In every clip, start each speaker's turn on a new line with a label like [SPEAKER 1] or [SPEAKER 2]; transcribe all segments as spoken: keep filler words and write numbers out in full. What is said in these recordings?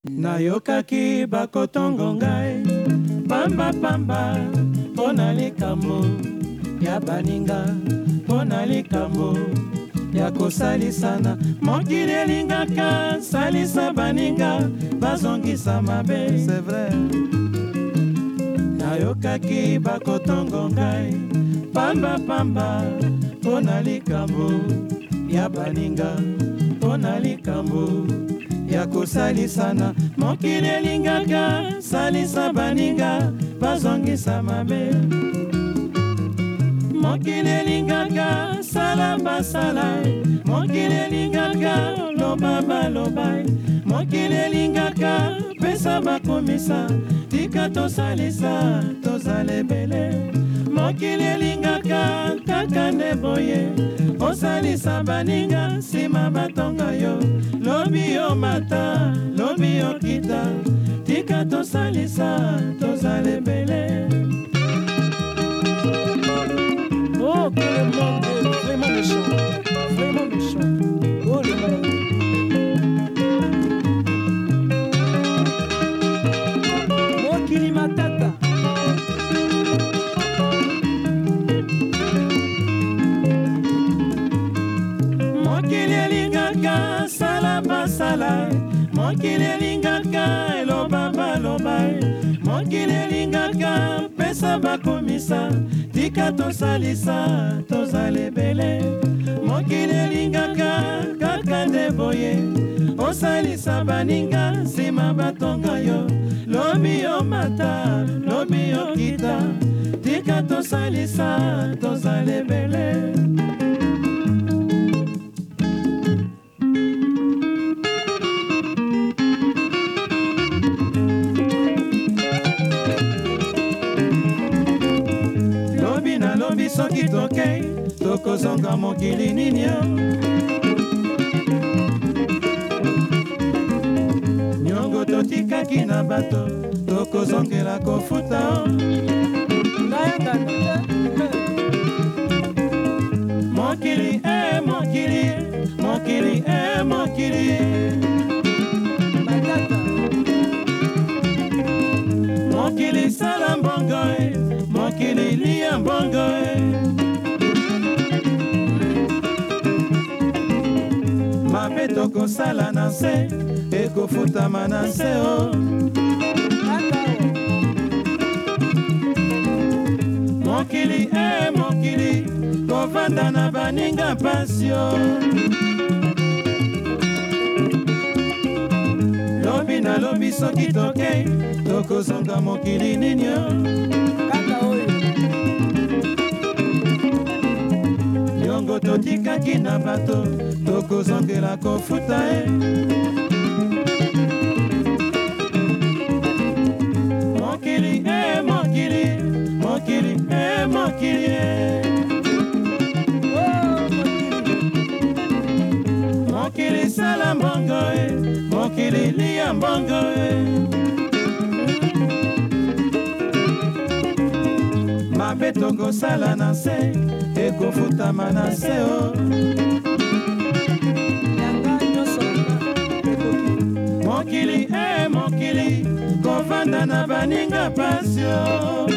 [SPEAKER 1] Nayokaki bakotongo ngai pamba pamba pona likambo ya baninga, pona likambo ya kosalisana. Mokili elingaka salisa baninga bazongisa mabe. C'est vrai. Nayokaki bakotongo ngai pamba pamba pona likambo ya baninga, pona likambo ya kosalisana. Mokili elingaka salisa baninga bazongisa mabe. Mokili elingaka sala basala, mokili elingaka loba baloba, mokili elingaka pesa bakomisa tika tosalisa tozalebele. Mokili elingaka kaka nde boye osalisa baninga sima batonga yo. Lobi yo mata, lobi yo kita tika tosalisa tozalebele.
[SPEAKER 2] Oh, que le monde est vraiment méchant, vraiment méchant. Oh, le monde. Mokili matata.
[SPEAKER 1] Mokili elingaka sala basala, mokili elingaka eloba baloba, mokili elingaka pesa bakomisa tika tosalisa tozalebele. Mokili elingaka kaka nde boye osalisa baninga sima batonga yo. Lobi yo mata, lobi yo kita tika tosalisa tozalebele. Soki tokei tokozonga mokili nini yo, nyongo totikaki na bato tokozongela kofuta o. Mokili e mokili, mokili e mokili, mokili sala mbongo e, mokili lia mbongo e. Mabe tokosala na se ekofutama na se o. Mokili e mokili kovanda na baninga pasio. Lobi na lobi soki tokei tokozonga mokili nini o. Nyongo totikaki na bato tokozongela kofuta e. Mokili e mokili, mokili e mokili e. Mokili sala mbongo e, mokili lia mbongo e. Mabe tokosala na se ekofutama na se o. Mokili e mokili kovanda na baninga pasio.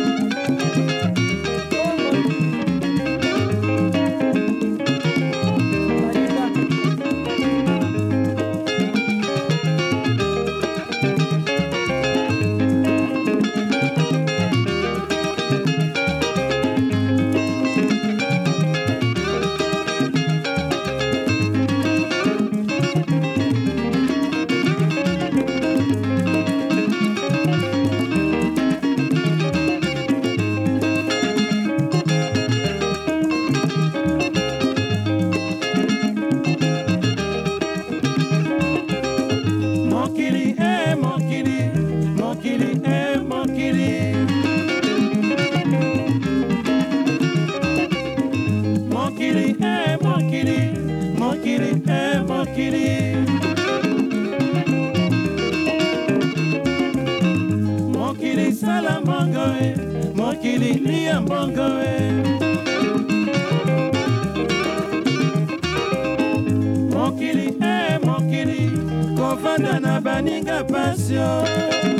[SPEAKER 1] Mokili sala mbongo e, mokili lia mbongo e. Mokili e mokili kovanda na ba baninga pasio